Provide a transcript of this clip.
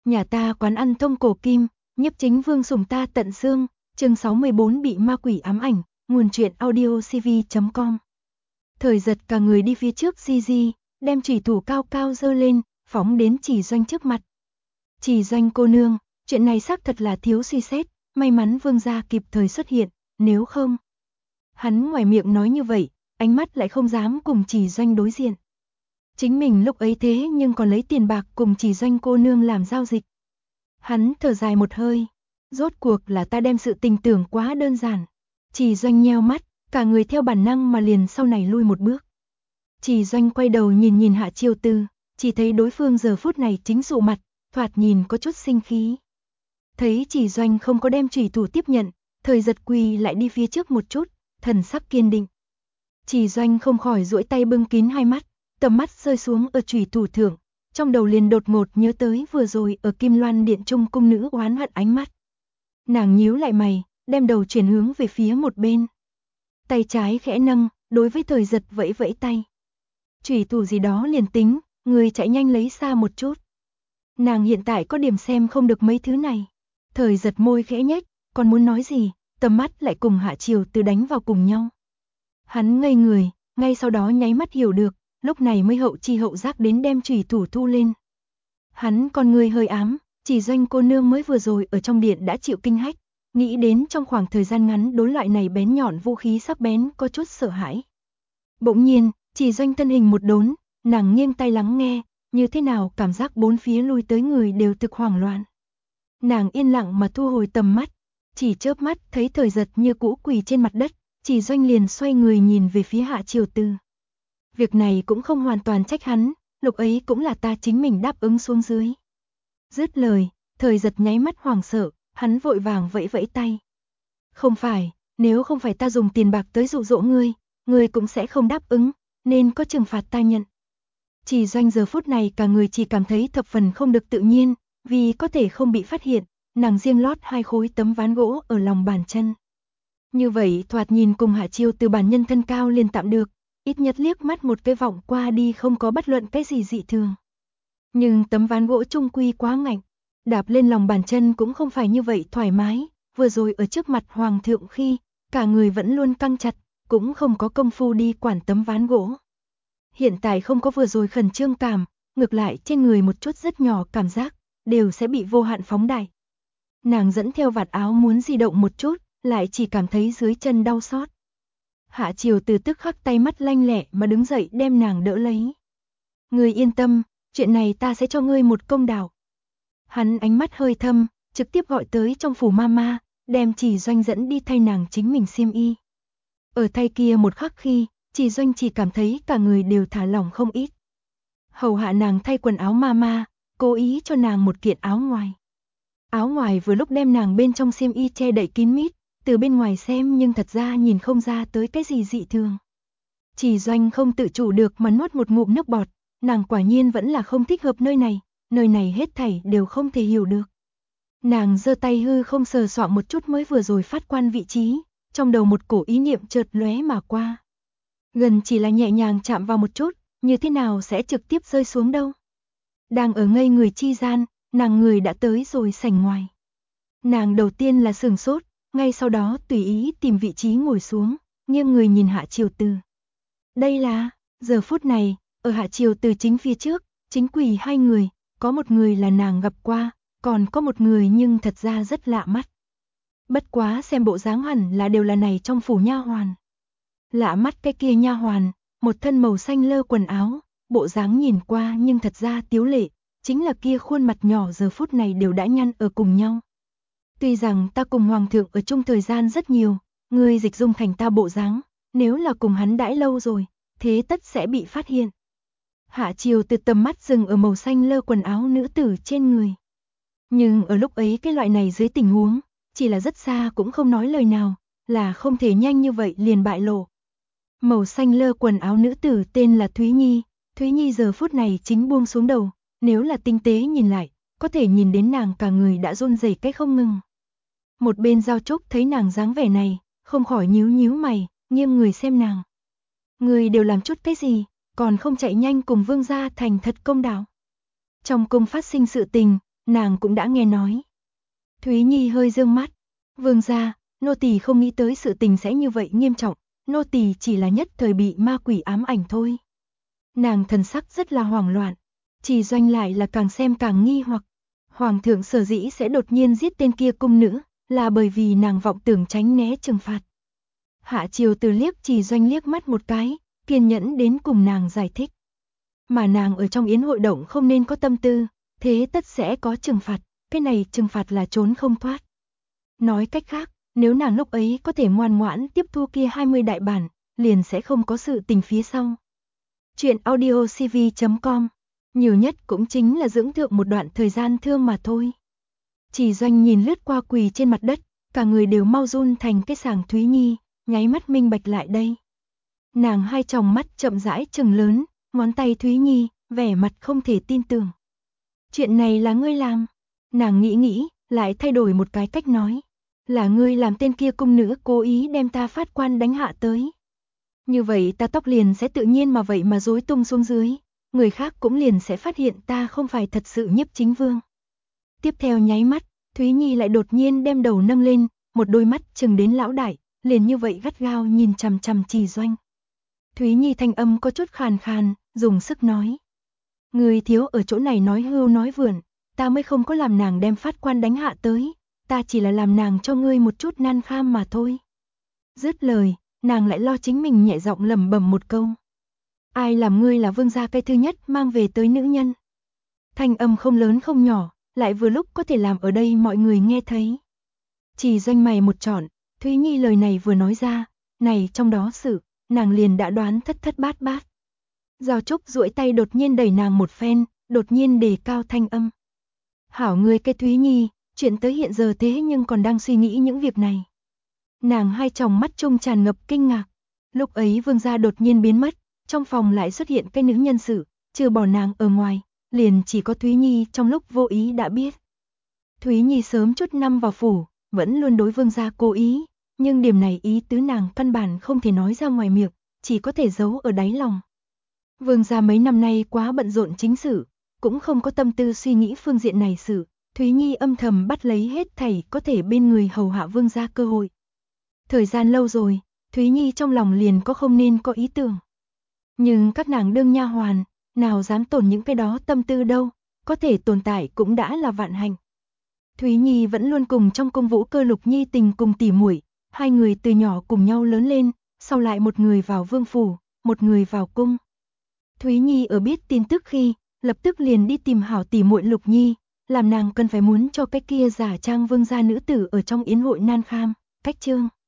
Nhà ta quán ăn thông cổ kim, nhiếp chính vương sủng ta tận xương, chương 64 bị ma quỷ ám ảnh, nguồn truyện audio cv.com. Thời giật cả người đi phía trước di, đem chủy thủ cao cao giơ lên, phóng đến Chỉ Doanh trước mặt. Chỉ Doanh cô nương, chuyện này xác thật là thiếu suy xét, may mắn vương gia kịp thời xuất hiện, nếu không. Hắn ngoài miệng nói như vậy, ánh mắt lại không dám cùng Chỉ Doanh đối diện. Chính mình lúc ấy thế nhưng còn lấy tiền bạc cùng Chỉ Doanh cô nương làm giao dịch. Hắn thở dài một hơi, rốt cuộc là ta đem sự tình tưởng quá đơn giản. Chỉ Doanh nheo mắt, cả người theo bản năng mà liền sau này lui một bước. Chỉ Doanh quay đầu nhìn Hạ Chiêu Tư, chỉ thấy đối phương giờ phút này chính sụ mặt, thoạt nhìn có chút sinh khí. Thấy Chỉ Doanh không có đem chủy thủ tiếp nhận, Thời Giật quỳ lại đi phía trước một chút, thần sắc kiên định. Chỉ Doanh không khỏi duỗi tay bưng kín hai mắt, tầm mắt rơi xuống ở chủy thủ thượng, trong đầu liền đột ngột nhớ tới vừa rồi ở Kim Loan Điện trung cung nữ oán hận ánh mắt. Nàng nhíu lại mày, đem đầu chuyển hướng về phía một bên. Tay trái khẽ nâng, đối với Thời Giật vẫy vẫy tay. Chủy thủ gì đó liền tính, người chạy nhanh lấy xa một chút. Nàng hiện tại có điểm xem không được mấy thứ này. Thời Giật môi khẽ nhếch, còn muốn nói gì, tầm mắt lại cùng Hạ Chiêu Tư đánh vào cùng nhau. Hắn ngây người, ngay sau đó nháy mắt hiểu được, lúc này mới hậu chi hậu giác đến đem chủy thủ thu lên. Hắn con người hơi ám, Chỉ Doanh cô nương mới vừa rồi ở trong điện đã chịu kinh hách, nghĩ đến trong khoảng thời gian ngắn đối loại này bén nhọn vũ khí sắc bén có chút sợ hãi. Bỗng nhiên, Chỉ Doanh thân hình một đốn, nàng nghiêng tay lắng nghe, như thế nào cảm giác bốn phía lui tới người đều thực hoảng loạn. Nàng yên lặng mà thu hồi tầm mắt, chỉ chớp mắt thấy Thời Giật như cũ quỳ trên mặt đất, Chỉ Doanh liền xoay người nhìn về phía Hạ Chiêu Tư. Việc này cũng không hoàn toàn trách hắn, lúc ấy cũng là ta chính mình đáp ứng xuống dưới. Dứt lời, Thời Giật nháy mắt hoảng sợ, hắn vội vàng vẫy vẫy tay. Không phải, nếu không phải ta dùng tiền bạc tới dụ dỗ ngươi cũng sẽ không đáp ứng, nên có trừng phạt ta nhận. Chỉ Doanh giờ phút này cả người chỉ cảm thấy thập phần không được tự nhiên, vì có thể không bị phát hiện, nàng riêng lót hai khối tấm ván gỗ ở lòng bàn chân. Như vậy thoạt nhìn cùng Hạ Chiêu Tư bản nhân thân cao liền tạm được, ít nhất liếc mắt một cái vọng qua đi không có bất luận cái gì dị thường. Nhưng tấm ván gỗ chung quy quá ngạnh, đạp lên lòng bàn chân cũng không phải như vậy thoải mái, vừa rồi ở trước mặt hoàng thượng khi, cả người vẫn luôn căng chặt, cũng không có công phu đi quản tấm ván gỗ. Hiện tại không có vừa rồi khẩn trương cảm, ngược lại trên người một chút rất nhỏ cảm giác, đều sẽ bị vô hạn phóng đại. Nàng dẫn theo vạt áo muốn di động một chút, lại chỉ cảm thấy dưới chân đau xót. Hạ Chiêu Tư tức khắc tay mắt lanh lẹ mà đứng dậy đem nàng đỡ lấy. Ngươi yên tâm, chuyện này ta sẽ cho ngươi một công đạo. Hắn ánh mắt hơi thâm, trực tiếp gọi tới trong phủ mama, đem Chỉ Doanh dẫn đi thay nàng chính mình xiêm y. Ở thay kia một khắc khi, Chỉ Doanh chỉ cảm thấy cả người đều thả lỏng không ít. Hầu hạ nàng thay quần áo mama, cố ý cho nàng một kiện áo ngoài. Áo ngoài vừa lúc đem nàng bên trong xiêm y che đậy kín mít, từ bên ngoài xem nhưng thật ra nhìn không ra tới cái gì dị thường. Chỉ Doanh không tự chủ được mà nuốt một ngụm nước bọt, nàng quả nhiên vẫn là không thích hợp nơi này hết thảy đều không thể hiểu được. Nàng giơ tay hư không sờ soạng một chút mới vừa rồi phát quan vị trí, trong đầu một cổ ý niệm chợt lóe mà qua. Gần chỉ là nhẹ nhàng chạm vào một chút, như thế nào sẽ trực tiếp rơi xuống đâu. Đang ở ngây người chi gian, nàng người đã tới rồi sảnh ngoài. Nàng đầu tiên là sửng sốt, ngay sau đó tùy ý tìm vị trí ngồi xuống, nghiêng người nhìn Hạ Chiêu Tư. Đây là, giờ phút này, ở Hạ Chiêu Tư chính phía trước, chính quỳ hai người, có một người là nàng gặp qua, còn có một người nhưng thật ra rất lạ mắt. Bất quá xem bộ dáng hẳn là đều là này trong phủ nha hoàn. Lạ mắt cái kia nha hoàn, một thân màu xanh lơ quần áo, bộ dáng nhìn qua nhưng thật ra tiếu lệ, chính là kia khuôn mặt nhỏ giờ phút này đều đã nhăn ở cùng nhau. Tuy rằng ta cùng hoàng thượng ở chung thời gian rất nhiều, ngươi dịch dung thành ta bộ dáng, nếu là cùng hắn đãi lâu rồi, thế tất sẽ bị phát hiện. Hạ Chiêu Tư tầm mắt dừng ở màu xanh lơ quần áo nữ tử trên người. Nhưng ở lúc ấy cái loại này dưới tình huống, chỉ là rất xa cũng không nói lời nào, là không thể nhanh như vậy liền bại lộ. Màu xanh lơ quần áo nữ tử tên là Thúy Nhi giờ phút này chính buông xuống đầu, nếu là tinh tế nhìn lại, có thể nhìn đến nàng cả người đã run rẩy cái không ngừng. Một bên Giao Trúc thấy nàng dáng vẻ này, không khỏi nhíu mày, nghiêng người xem nàng. Người đều làm chút cái gì, còn không chạy nhanh cùng vương gia thành thật công đạo. Trong cung phát sinh sự tình, nàng cũng đã nghe nói. Thúy Nhi hơi dương mắt. Vương gia, nô tỳ không nghĩ tới sự tình sẽ như vậy nghiêm trọng, nô tỳ chỉ là nhất thời bị ma quỷ ám ảnh thôi. Nàng thần sắc rất là hoảng loạn, Trì Doanh lại là càng xem càng nghi hoặc. Hoàng thượng sở dĩ sẽ đột nhiên giết tên kia cung nữ, là bởi vì nàng vọng tưởng tránh né trừng phạt. Hạ Triều Từ liếc Trì Doanh liếc mắt một cái, kiên nhẫn đến cùng nàng giải thích. Mà nàng ở trong yến hội động không nên có tâm tư, thế tất sẽ có trừng phạt, cái này trừng phạt là trốn không thoát. Nói cách khác, nếu nàng lúc ấy có thể ngoan ngoãn tiếp thu kia 20 đại bản, liền sẽ không có sự tình phía sau. Chuyện audiocv.com, nhiều nhất cũng chính là dưỡng thượng một đoạn thời gian thương mà thôi. Trì Doanh nhìn lướt qua quỳ trên mặt đất, cả người đều mau run thành cái sàng Thúy Nhi, nháy mắt minh bạch lại đây. Nàng hai tròng mắt chậm rãi trừng lớn, ngón tay Thúy Nhi, vẻ mặt không thể tin tưởng. Chuyện này là ngươi làm. Nàng nghĩ, lại thay đổi một cái cách nói. Là ngươi làm tên kia cung nữ cố ý đem ta phát quan đánh hạ tới. Như vậy ta tóc liền sẽ tự nhiên mà vậy mà rối tung xuống dưới. Người khác cũng liền sẽ phát hiện ta không phải thật sự Nhiếp Chính Vương. Tiếp theo nháy mắt, Thúy Nhi lại đột nhiên đem đầu nâng lên, một đôi mắt trừng đến lão đại, liền như vậy gắt gao nhìn chằm chằm Trì Doanh. Thúy Nhi thanh âm có chút khàn khàn, dùng sức nói. Người thiếu ở chỗ này nói hưu nói vượn, ta mới không có làm nàng đem phát quan đánh hạ tới, ta chỉ là làm nàng cho ngươi một chút nan kham mà thôi. Dứt lời, nàng lại lo chính mình nhẹ giọng lẩm bẩm một câu. Ai làm ngươi là vương gia cái thứ nhất mang về tới nữ nhân. Thanh âm không lớn không nhỏ, lại vừa lúc có thể làm ở đây mọi người nghe thấy. Trì Doanh mày một trọn, Thúy Nhi lời này vừa nói ra, này trong đó sự, nàng liền đã đoán thất thất bát bát. Giao Trúc duỗi tay đột nhiên đẩy nàng một phen, đột nhiên đề cao thanh âm. Hảo ngươi cái Thúy Nhi, chuyện tới hiện giờ thế nhưng còn đang suy nghĩ những việc này. Nàng hai tròng mắt trung tràn ngập kinh ngạc. Lúc ấy vương gia đột nhiên biến mất, trong phòng lại xuất hiện cái nữ nhân sự, trừ bỏ nàng ở ngoài, liền chỉ có Thúy Nhi trong lúc vô ý đã biết. Thúy Nhi sớm chút năm vào phủ, vẫn luôn đối vương gia cố ý, nhưng điểm này ý tứ nàng căn bản không thể nói ra ngoài miệng, chỉ có thể giấu ở đáy lòng. Vương gia mấy năm nay quá bận rộn chính sự, cũng không có tâm tư suy nghĩ phương diện này sự, Thúy Nhi âm thầm bắt lấy hết thảy có thể bên người hầu hạ vương gia cơ hội. Thời gian lâu rồi, Thúy Nhi trong lòng liền có không nên có ý tưởng. Nhưng các nàng đương nha hoàn, nào dám tổn những cái đó tâm tư đâu, có thể tồn tại cũng đã là vạn hạnh. Thúy Nhi vẫn luôn cùng trong cung Vũ Cơ Lục Nhi tình cùng tỉ muội, hai người từ nhỏ cùng nhau lớn lên, sau lại một người vào vương phủ, một người vào cung. Thúy Nhi ở biết tin tức khi, lập tức liền đi tìm hảo tỉ muội Lục Nhi, làm nàng cần phải muốn cho cái kia giả trang vương gia nữ tử ở trong yến hội nan kham, cách trương.